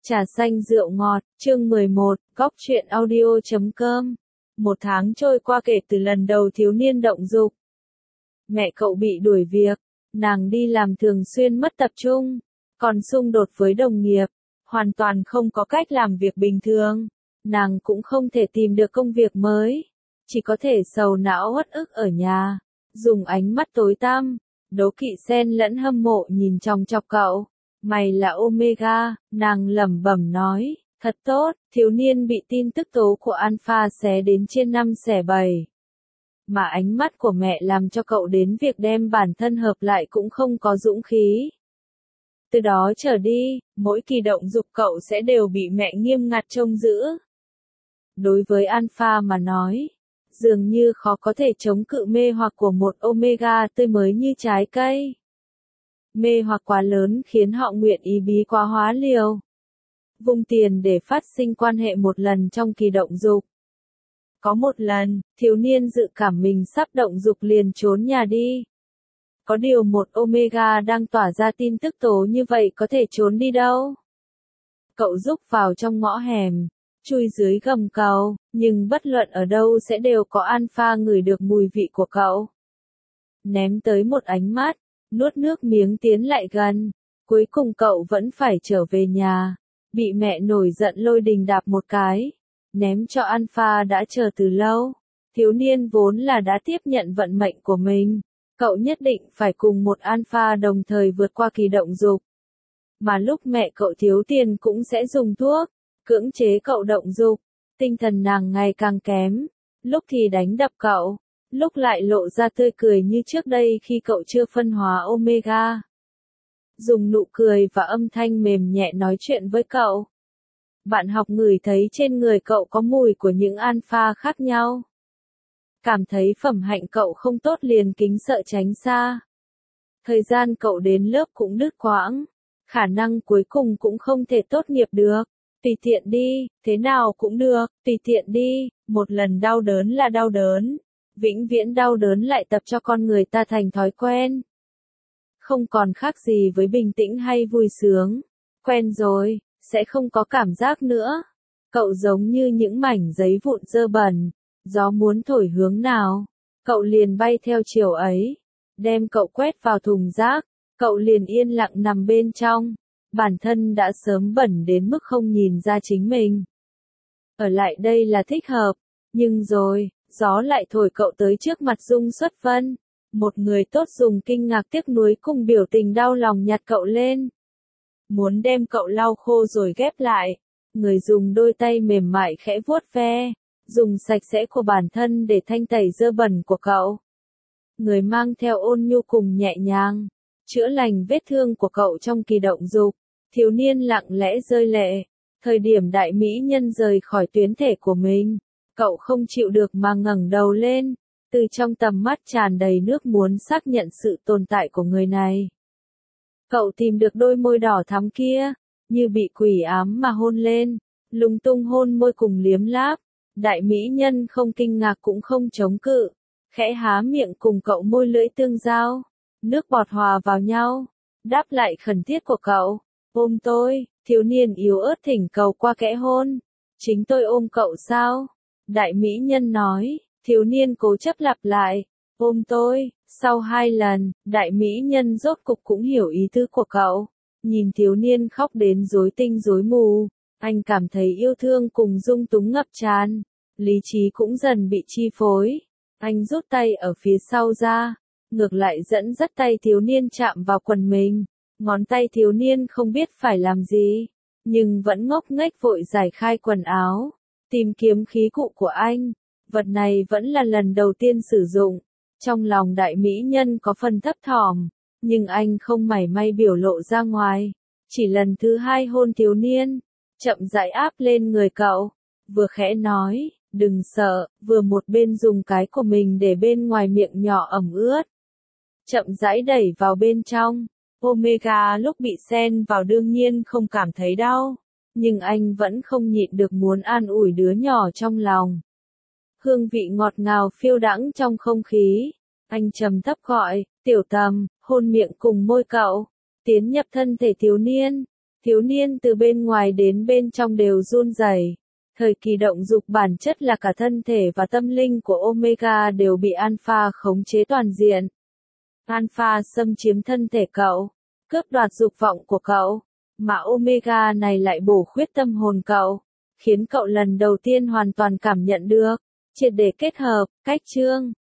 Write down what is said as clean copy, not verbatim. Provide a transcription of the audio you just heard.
Trà xanh rượu ngọt, chương 11, góc truyện audio.com. Một tháng trôi qua kể từ lần đầu thiếu niên động dục. Mẹ cậu bị đuổi việc, nàng đi làm thường xuyên mất tập trung, còn xung đột với đồng nghiệp, hoàn toàn không có cách làm việc bình thường. Nàng cũng không thể tìm được công việc mới, chỉ có thể sầu não uất ức ở nhà, dùng ánh mắt tối tăm, đố kỵ xen lẫn hâm mộ nhìn chòng chọc cậu. Mày là Omega, nàng lẩm bẩm nói, thật tốt, thiếu niên bị tin tức tố của Alpha xé đến trên 5 xẻ 7. Mà ánh mắt của mẹ làm cho cậu đến việc đem bản thân hợp lại cũng không có dũng khí. Từ đó trở đi, mỗi kỳ động dục cậu sẽ đều bị mẹ nghiêm ngặt trông giữ. Đối với Alpha mà nói, dường như khó có thể chống cự mê hoặc của một Omega tươi mới như trái cây. Mê hoặc quá lớn khiến họ nguyện ý bí quá hóa liều. Vung tiền để phát sinh quan hệ một lần trong kỳ động dục. Có một lần, thiếu niên dự cảm mình sắp động dục liền trốn nhà đi. Có điều một Omega đang tỏa ra tin tức tố như vậy có thể trốn đi đâu. Cậu rúc vào trong ngõ hẻm, chui dưới gầm cầu, nhưng bất luận ở đâu sẽ đều có Alpha ngửi được mùi vị của cậu. Ném tới một ánh mắt, nuốt nước miếng tiến lại gần, cuối cùng cậu vẫn phải trở về nhà, bị mẹ nổi giận lôi đình đạp một cái, ném cho Alpha đã chờ từ lâu. Thiếu niên vốn là đã tiếp nhận vận mệnh của mình, cậu nhất định phải cùng một Alpha đồng thời vượt qua kỳ động dục. Mà lúc mẹ cậu thiếu tiền cũng sẽ dùng thuốc, cưỡng chế cậu động dục, tinh thần nàng ngày càng kém, lúc thì đánh đập cậu, lúc lại lộ ra tươi cười như trước đây khi cậu chưa phân hóa Omega. Dùng nụ cười và âm thanh mềm nhẹ nói chuyện với cậu. Bạn học ngửi thấy trên người cậu có mùi của những Alpha khác nhau. Cảm thấy phẩm hạnh cậu không tốt liền kính sợ tránh xa. Thời gian cậu đến lớp cũng đứt quãng. Khả năng cuối cùng cũng không thể tốt nghiệp được. Tùy tiện đi, thế nào cũng được, tùy tiện đi, một lần đau đớn là đau đớn. Vĩnh viễn đau đớn lại tập cho con người ta thành thói quen. Không còn khác gì với bình tĩnh hay vui sướng. Quen rồi, sẽ không có cảm giác nữa. Cậu giống như những mảnh giấy vụn dơ bẩn, gió muốn thổi hướng nào, cậu liền bay theo chiều ấy. Đem cậu quét vào thùng rác, cậu liền yên lặng nằm bên trong. Bản thân đã sớm bẩn đến mức không nhìn ra chính mình. Ở lại đây là thích hợp, nhưng rồi, gió lại thổi cậu tới trước mặt Dung Xuất Vân. Một người tốt dùng kinh ngạc tiếc nuối cùng biểu tình đau lòng nhặt cậu lên. Muốn đem cậu lau khô rồi ghép lại. Người dùng đôi tay mềm mại khẽ vuốt ve, dùng sạch sẽ của bản thân để thanh tẩy dơ bẩn của cậu. Người mang theo ôn nhu cùng nhẹ nhàng, chữa lành vết thương của cậu trong kỳ động dục. Thiếu niên lặng lẽ rơi lệ. Thời điểm đại mỹ nhân rời khỏi tuyến thể của mình, cậu không chịu được mà ngẩng đầu lên, từ trong tầm mắt tràn đầy nước muốn xác nhận sự tồn tại của người này. Cậu tìm được đôi môi đỏ thắm kia, như bị quỷ ám mà hôn lên, lung tung hôn môi cùng liếm láp. Đại mỹ nhân không kinh ngạc cũng không chống cự, khẽ há miệng cùng cậu môi lưỡi tương giao, nước bọt hòa vào nhau, đáp lại khẩn thiết của cậu. Ôm tôi, thiếu niên yếu ớt thỉnh cầu qua kẽ hôn. Chính tôi ôm cậu sao? Đại mỹ nhân nói, thiếu niên cố chấp lặp lại. Ôm tôi, sau 2 lần, đại mỹ nhân rốt cục cũng hiểu ý tứ của cậu. Nhìn thiếu niên khóc đến rối tinh rối mù, anh cảm thấy yêu thương cùng dung túng ngập tràn. Lý trí cũng dần bị chi phối. Anh rút tay ở phía sau ra, ngược lại dẫn dắt tay thiếu niên chạm vào quần mình. Ngón tay thiếu niên không biết phải làm gì, nhưng vẫn ngốc nghếch vội giải khai quần áo, tìm kiếm khí cụ của anh. Vật này vẫn là lần đầu tiên sử dụng. Trong lòng đại mỹ nhân có phần thấp thỏm, nhưng anh không mảy may biểu lộ ra ngoài. Chỉ lần thứ 2 hôn thiếu niên, chậm rãi áp lên người cậu, vừa khẽ nói, đừng sợ, vừa một bên dùng cái của mình để bên ngoài miệng nhỏ ẩm ướt. Chậm rãi đẩy vào bên trong. Omega lúc bị xen vào đương nhiên không cảm thấy đau, nhưng anh vẫn không nhịn được muốn an ủi đứa nhỏ trong lòng. Hương vị ngọt ngào phiêu đãng trong không khí, anh trầm thấp gọi, tiểu Tầm, hôn miệng cùng môi cậu, tiến nhập thân thể thiếu niên. Thiếu niên từ bên ngoài đến bên trong đều run rẩy. Thời kỳ động dục bản chất là cả thân thể và tâm linh của Omega đều bị Alpha khống chế toàn diện. Alpha xâm chiếm thân thể cậu, cướp đoạt dục vọng của cậu, mà Omega này lại bổ khuyết tâm hồn cậu, khiến cậu lần đầu tiên hoàn toàn cảm nhận được, triệt để kết hợp, cách chương.